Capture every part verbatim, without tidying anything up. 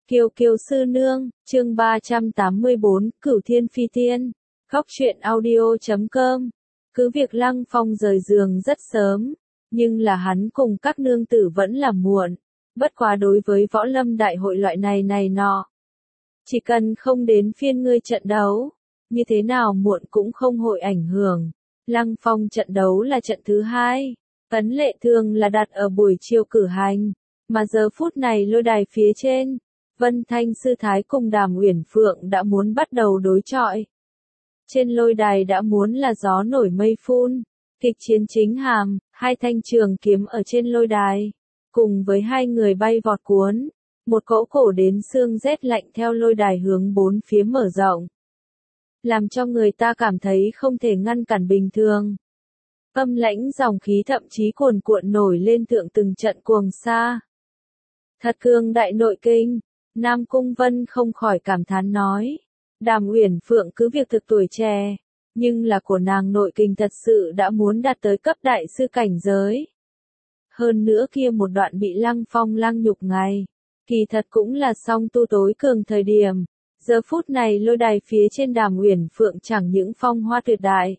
Kiều Kiều sư nương, chương ba trăm tám mươi bốn, Cửu Thiên Phi Tiên. Góc truyện audio chấm com. Cứ việc Lăng Phong rời giường rất sớm, nhưng là hắn cùng các nương tử vẫn là muộn. Bất quá đối với võ lâm đại hội loại này này nọ, chỉ cần không đến phiên ngươi trận đấu, như thế nào muộn cũng không hội ảnh hưởng. Lăng Phong trận đấu là trận thứ hai, ấn lệ thường là đặt ở buổi chiều cử hành, mà giờ phút này lôi đài phía trên, Vân Thanh sư thái cùng Đàm Uyển Phượng đã muốn bắt đầu đối chọi. Trên lôi đài đã muốn là gió nổi mây phun, kịch chiến chính hàm, hai thanh trường kiếm ở trên lôi đài, cùng với hai người bay vọt cuốn, một cỗ cổ đến xương rét lạnh theo lôi đài hướng bốn phía mở rộng, làm cho người ta cảm thấy không thể ngăn cản bình thường. Âm lãnh dòng khí thậm chí cuồn cuộn nổi lên thượng từng trận cuồng sa. Thật cường đại nội kinh. Nam Cung Vân không khỏi cảm thán nói, Đàm Uyển Phượng cứ việc thực tuổi trẻ, nhưng là của nàng nội kinh thật sự đã muốn đạt tới cấp đại sư cảnh giới. Hơn nữa kia một đoạn bị Lăng Phong lăng nhục ngày, kỳ thật cũng là song tu tối cường thời điểm. Giờ phút này lôi đài phía trên Đàm Uyển Phượng chẳng những phong hoa tuyệt đại,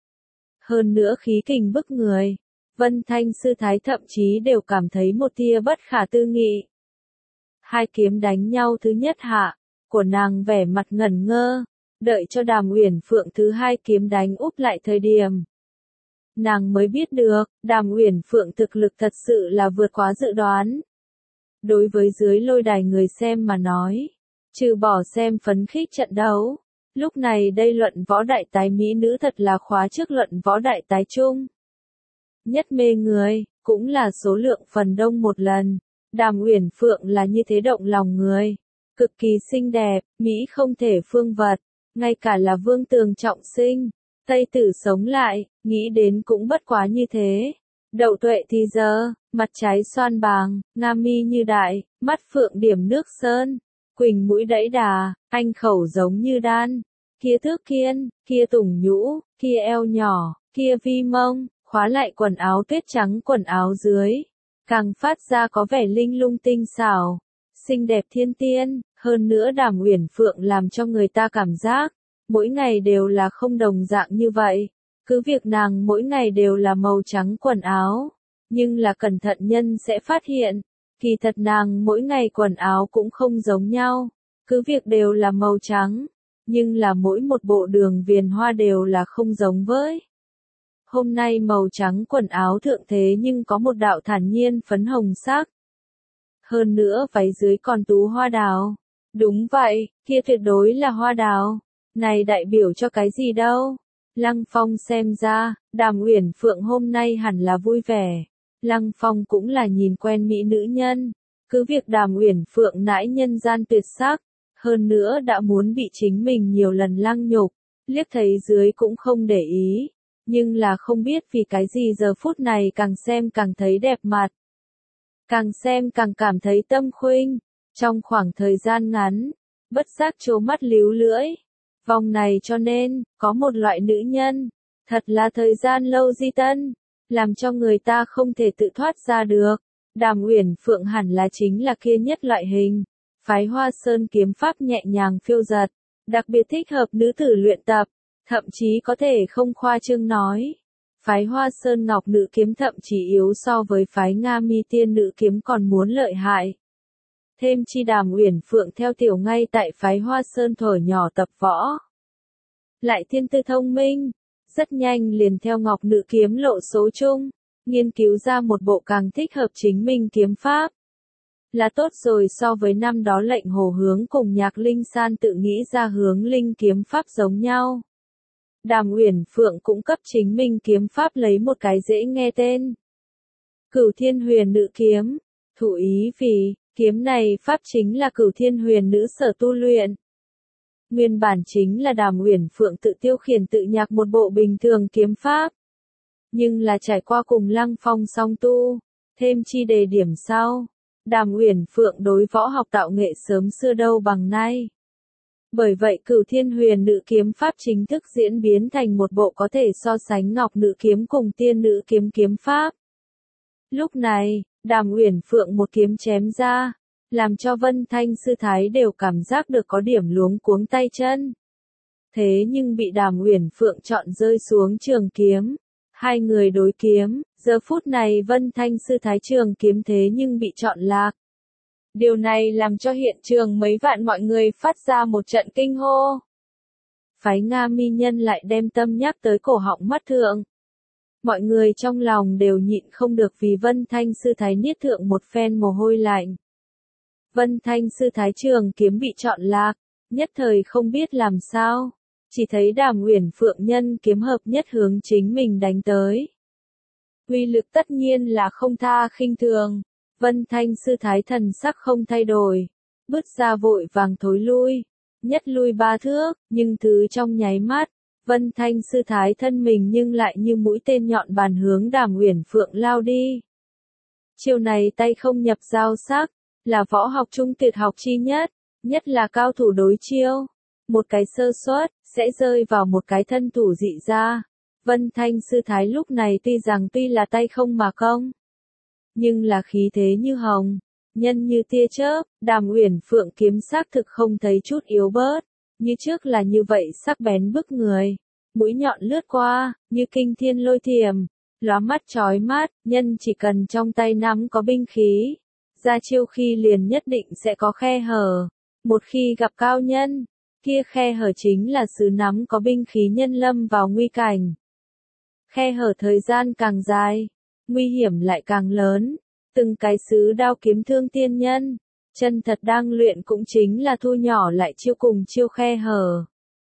hơn nữa khí kình bức người, Vân Thanh sư thái thậm chí đều cảm thấy một tia bất khả tư nghị. Hai kiếm đánh nhau thứ nhất hạ, của nàng vẻ mặt ngẩn ngơ, đợi cho Đàm Uyển Phượng thứ hai kiếm đánh úp lại thời điểm. Nàng mới biết được, Đàm Uyển Phượng thực lực thật sự là vượt quá dự đoán. Đối với dưới lôi đài người xem mà nói, trừ bỏ xem phấn khích trận đấu, lúc này đây luận võ đại tái mỹ nữ thật là khóa trước luận võ đại tái chung. Nhất mê người, cũng là số lượng phần đông một lần. Đàm Uyển Phượng là như thế động lòng người, cực kỳ xinh đẹp, mỹ không thể phương vật, ngay cả là Vương Tường trọng sinh, Tây Tử sống lại, nghĩ đến cũng bất quá như thế. Đậu tuệ thì giờ, mặt trái xoan bàng, nga mi như đại, mắt phượng điểm nước sơn, quỳnh mũi đẫy đà, anh khẩu giống như đan, kia thước kiên, kia tùng nhũ, kia eo nhỏ, kia vi mông, khóa lại quần áo tuyết trắng quần áo dưới. Càng phát ra có vẻ linh lung tinh xảo, xinh đẹp thiên tiên, hơn nữa Đàm Uyển Phượng làm cho người ta cảm giác, mỗi ngày đều là không đồng dạng như vậy. Cứ việc nàng mỗi ngày đều là màu trắng quần áo, nhưng là cẩn thận nhân sẽ phát hiện, kỳ thật nàng mỗi ngày quần áo cũng không giống nhau. Cứ việc đều là màu trắng, nhưng là mỗi một bộ đường viền hoa đều là không giống với. Hôm nay màu trắng quần áo thượng thế nhưng có một đạo thản nhiên phấn hồng sắc. Hơn nữa váy dưới còn tú hoa đào. Đúng vậy, kia tuyệt đối là hoa đào. Này đại biểu cho cái gì đâu? Lăng Phong xem ra, Đàm Uyển Phượng hôm nay hẳn là vui vẻ. Lăng Phong cũng là nhìn quen mỹ nữ nhân. Cứ việc Đàm Uyển Phượng nãi nhân gian tuyệt sắc, hơn nữa đã muốn bị chính mình nhiều lần lăng nhục, liếc thấy dưới cũng không để ý. Nhưng là không biết vì cái gì giờ phút này càng xem càng thấy đẹp mặt. Càng xem càng cảm thấy tâm khuynh. Trong khoảng thời gian ngắn, bất giác trố mắt líu lưỡi. Vòng này cho nên, có một loại nữ nhân, thật là thời gian lâu di tân, làm cho người ta không thể tự thoát ra được. Đàm Uyển Phượng hẳn là chính là kia nhất loại hình. Phái Hoa Sơn kiếm pháp nhẹ nhàng phiêu giật, đặc biệt thích hợp nữ tử luyện tập. Thậm chí có thể không khoa trương nói, phái Hoa Sơn Ngọc nữ kiếm thậm chí yếu so với phái Nga Mi Tiên nữ kiếm còn muốn lợi hại. Thêm chi Đàm Uyển Phượng theo tiểu ngay tại phái Hoa Sơn thổi nhỏ tập võ. Lại thiên tư thông minh, rất nhanh liền theo Ngọc nữ kiếm lộ số chung, nghiên cứu ra một bộ càng thích hợp chính mình kiếm pháp. Là tốt rồi so với năm đó lệnh Hồ Hướng cùng Nhạc Linh San tự nghĩ ra hướng linh kiếm pháp giống nhau. Đàm Uyển Phượng cũng cấp chính mình kiếm pháp lấy một cái dễ nghe tên. Cửu Thiên Huyền Nữ Kiếm. Thụ ý vì, kiếm này pháp chính là Cửu Thiên Huyền Nữ sở tu luyện. Nguyên bản chính là Đàm Uyển Phượng tự tiêu khiển tự nhạc một bộ bình thường kiếm pháp. Nhưng là trải qua cùng Lăng Phong song tu, thêm chi đề điểm sau. Đàm Uyển Phượng đối võ học tạo nghệ sớm xưa đâu bằng nay. Bởi vậy Cửu Thiên Huyền Nữ Kiếm pháp chính thức diễn biến thành một bộ có thể so sánh Ngọc Nữ Kiếm cùng Tiên Nữ Kiếm kiếm pháp. Lúc này, Đàm Uyển Phượng một kiếm chém ra, làm cho Vân Thanh sư thái đều cảm giác được có điểm luống cuống tay chân. Thế nhưng bị Đàm Uyển Phượng chọn rơi xuống trường kiếm. Hai người đối kiếm, giờ phút này Vân Thanh sư thái trường kiếm thế nhưng bị chọn lạc. Điều này làm cho hiện trường mấy vạn mọi người phát ra một trận kinh hô. Phái Nga mi nhân lại đem tâm nhắc tới cổ họng mắt thượng. Mọi người trong lòng đều nhịn không được vì Vân Thanh sư thái niết thượng một phen mồ hôi lạnh. Vân Thanh sư thái trường kiếm bị chọn lạc, nhất thời không biết làm sao, chỉ thấy Đàm Uyển Phượng nhân kiếm hợp nhất hướng chính mình đánh tới. Uy lực tất nhiên là không tha khinh thường, Vân Thanh sư thái thần sắc không thay đổi, bước ra vội vàng thối lui, nhất lui ba thước, nhưng thứ trong nháy mắt, Vân Thanh sư thái thân mình nhưng lại như mũi tên nhọn bàn hướng Đàm Uyển Phượng lao đi. Chiêu này tay không nhập giao sắc, là võ học trung tuyệt học chi nhất, nhất là cao thủ đối chiêu. Một cái sơ suất, sẽ rơi vào một cái thân thủ dị ra. Vân Thanh sư thái lúc này tuy rằng tuy là tay không mà công, nhưng là khí thế như hồng, nhân như tia chớp, Đàm Uyển Phượng kiếm xác thực không thấy chút yếu bớt, như trước là như vậy sắc bén bức người, mũi nhọn lướt qua, như kinh thiên lôi thiểm, lóa mắt chói mắt, nhân chỉ cần trong tay nắm có binh khí, ra chiêu khi liền nhất định sẽ có khe hở, một khi gặp cao nhân, kia khe hở chính là sứ nắm có binh khí nhân lâm vào nguy cảnh. Khe hở thời gian càng dài, nguy hiểm lại càng lớn, từng cái sứ đao kiếm thương tiên nhân, chân thật đang luyện cũng chính là thu nhỏ lại chiêu cùng chiêu khe hở.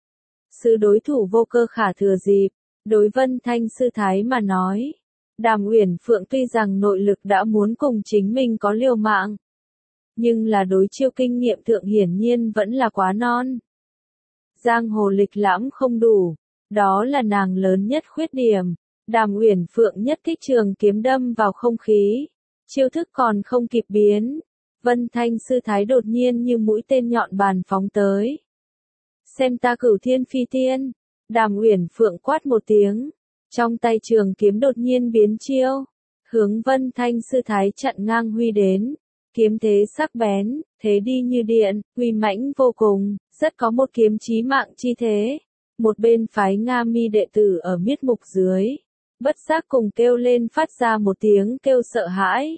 Sứ đối thủ vô cơ khả thừa dịp, đối Vân Thanh sư thái mà nói, Đàm Uyển Phượng tuy rằng nội lực đã muốn cùng chính mình có liều mạng, nhưng là đối chiêu kinh nghiệm thượng hiển nhiên vẫn là quá non. Giang hồ lịch lãm không đủ, đó là nàng lớn nhất khuyết điểm. Đàm Uyển Phượng nhất kích trường kiếm đâm vào không khí, chiêu thức còn không kịp biến, Vân Thanh sư thái đột nhiên như mũi tên nhọn bàn phóng tới. Xem ta Cửu Thiên Phi Tiên, Đàm Uyển Phượng quát một tiếng, trong tay trường kiếm đột nhiên biến chiêu, hướng Vân Thanh sư thái chặn ngang huy đến, kiếm thế sắc bén, thế đi như điện, uy mãnh vô cùng, rất có một kiếm chí mạng chi thế. Một bên phái Nga mi đệ tử ở miết mục dưới, bất giác cùng kêu lên phát ra một tiếng kêu sợ hãi.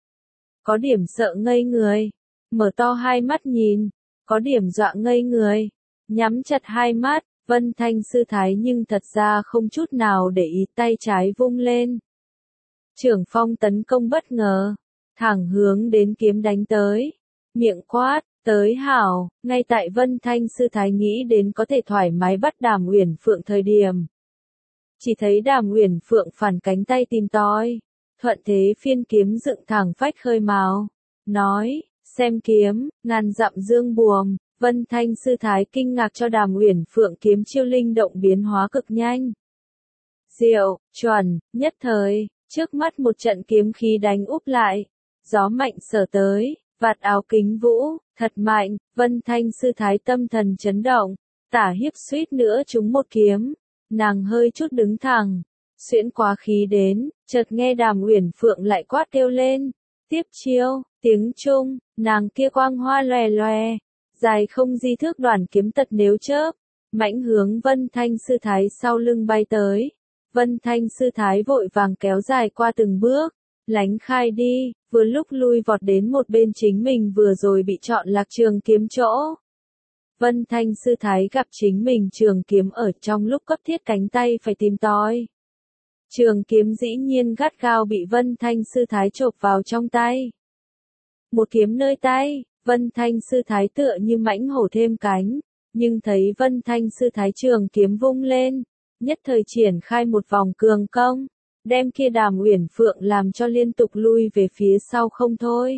Có điểm sợ ngây người, mở to hai mắt nhìn, có điểm dọa ngây người, nhắm chặt hai mắt, Vân Thanh sư thái nhưng thật ra không chút nào để ý tay trái vung lên. Trưởng phong tấn công bất ngờ, thẳng hướng đến kiếm đánh tới, miệng quát, tới hảo, ngay tại Vân Thanh sư thái nghĩ đến có thể thoải mái bắt Đàm Uyển Phượng thời điểm. Chỉ thấy Đàm Uyển Phượng phản cánh tay tìm tòi, thuận thế phiên kiếm dựng thẳng phách khơi mào, nói, xem kiếm, ngàn dặm dương buồm, Vân Thanh sư thái kinh ngạc cho Đàm Uyển Phượng kiếm chiêu linh động biến hóa cực nhanh. Diệu, chuẩn, nhất thời, trước mắt một trận kiếm khí đánh úp lại, gió mạnh sở tới, vạt áo kính vũ, thật mạnh, Vân Thanh sư thái tâm thần chấn động, tả hiếp suýt nữa trúng một kiếm, nàng hơi chút đứng thẳng, xuyễn quá khí đến, chợt nghe Đàm Uyển Phượng lại quát kêu lên, tiếp chiêu, tiếng Trung, nàng kia quang hoa lòe lòe, dài không di thước đoàn kiếm tật nếu chớp, mãnh hướng Vân Thanh sư thái sau lưng bay tới, Vân Thanh sư thái vội vàng kéo dài qua từng bước, lánh khai đi, vừa lúc lui vọt đến một bên chính mình vừa rồi bị chọn lạc trường kiếm chỗ. Vân Thanh sư thái gặp chính mình trường kiếm ở trong lúc cấp thiết cánh tay phải tìm tòi. Trường kiếm dĩ nhiên gắt gao bị Vân Thanh sư thái chộp vào trong tay. Một kiếm nơi tay, Vân Thanh sư thái tựa như mãnh hổ thêm cánh, nhưng thấy Vân Thanh sư thái trường kiếm vung lên, nhất thời triển khai một vòng cường công, đem kia Đàm Uyển Phượng làm cho liên tục lui về phía sau không thôi.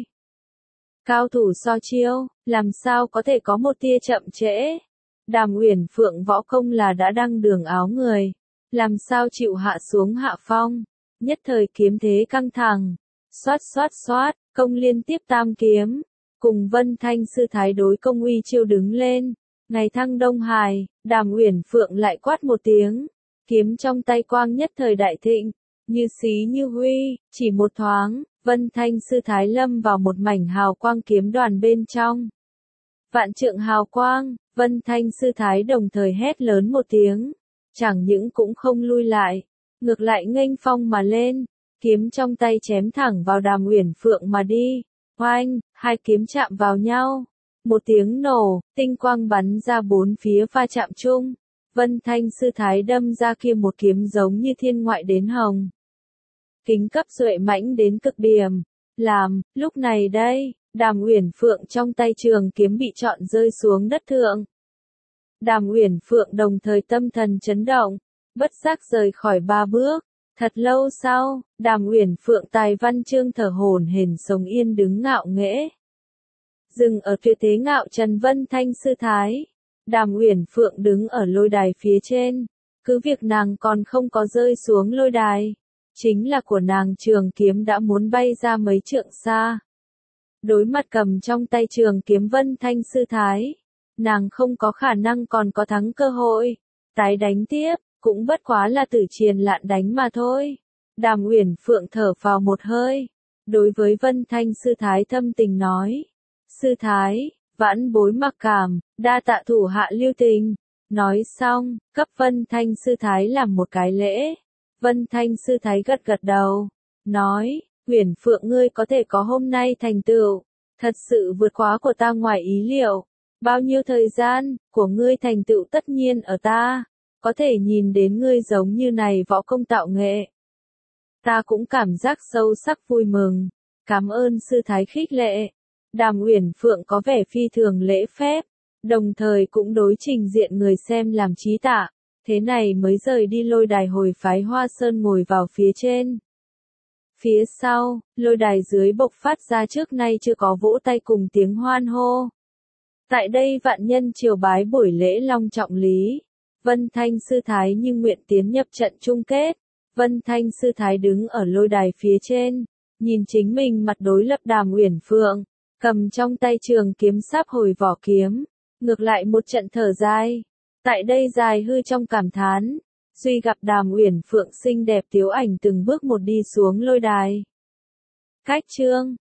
Cao thủ so chiêu, làm sao có thể có một tia chậm trễ. Đàm Uyển Phượng võ công là đã đăng đường áo người, làm sao chịu hạ xuống hạ phong, nhất thời kiếm thế căng thẳng, xoát xoát xoát, công liên tiếp tam kiếm, cùng Vân Thanh sư thái đối công uy chiêu đứng lên. Ngày thăng Đông Hải, Đàm Uyển Phượng lại quát một tiếng, kiếm trong tay quang nhất thời đại thịnh, như xí như huy, chỉ một thoáng, Vân Thanh Sư Thái lâm vào một mảnh hào quang kiếm đoàn bên trong. Vạn trượng hào quang, Vân Thanh Sư Thái đồng thời hét lớn một tiếng, chẳng những cũng không lui lại, ngược lại nghênh phong mà lên, kiếm trong tay chém thẳng vào Đàm Uyển Phượng mà đi. Oanh, hai kiếm chạm vào nhau, một tiếng nổ, tinh quang bắn ra bốn phía pha chạm chung. Vân Thanh Sư Thái đâm ra kia một kiếm giống như thiên ngoại đến hồng. Kính cấp duệ mãnh đến cực điểm. Làm, lúc này đây, Đàm Uyển Phượng trong tay trường kiếm bị chọn rơi xuống đất thượng. Đàm Uyển Phượng đồng thời tâm thần chấn động, bất giác rời khỏi ba bước. Thật lâu sau, Đàm Uyển Phượng tài văn chương thở hổn hển sống yên đứng ngạo nghễ. Dừng ở phía thế ngạo Trần Vân Thanh Sư Thái. Đàm Uyển Phượng đứng ở lôi đài phía trên, cứ việc nàng còn không có rơi xuống lôi đài, chính là của nàng trường kiếm đã muốn bay ra mấy trượng xa. Đối mặt cầm trong tay trường kiếm Vân Thanh Sư Thái, nàng không có khả năng còn có thắng cơ hội, tái đánh tiếp, cũng bất quá là tử triền lạn đánh mà thôi. Đàm Uyển Phượng thở phào một hơi, đối với Vân Thanh Sư Thái thâm tình nói, Sư Thái, vãn bối mặc cảm, đa tạ thủ hạ lưu tình. Nói xong, cấp Vân Thanh Sư Thái làm một cái lễ. Vân Thanh Sư Thái gật gật đầu, nói, Uyển Phượng ngươi có thể có hôm nay thành tựu, thật sự vượt quá của ta ngoài ý liệu. Bao nhiêu thời gian, của ngươi thành tựu tất nhiên ở ta, có thể nhìn đến ngươi giống như này võ công tạo nghệ. Ta cũng cảm giác sâu sắc vui mừng, cảm ơn Sư Thái khích lệ. Đàm Uyển Phượng có vẻ phi thường lễ phép, đồng thời cũng đối trình diện người xem làm trí tạ, thế này mới rời đi lôi đài hồi phái Hoa Sơn ngồi vào phía trên. Phía sau, lôi đài dưới bộc phát ra trước nay chưa có vỗ tay cùng tiếng hoan hô. Tại đây vạn nhân triều bái buổi lễ long trọng lý, Vân Thanh Sư Thái như nguyện tiến nhập trận chung kết. Vân Thanh Sư Thái đứng ở lôi đài phía trên, nhìn chính mình mặt đối lập Đàm Uyển Phượng, cầm trong tay trường kiếm sắp hồi vỏ kiếm, ngược lại một trận thở dài. Tại đây dài hư trong cảm thán, duy gặp Đàm Uyển Phượng xinh đẹp tiếu ảnh từng bước một đi xuống lôi đài. Cách chương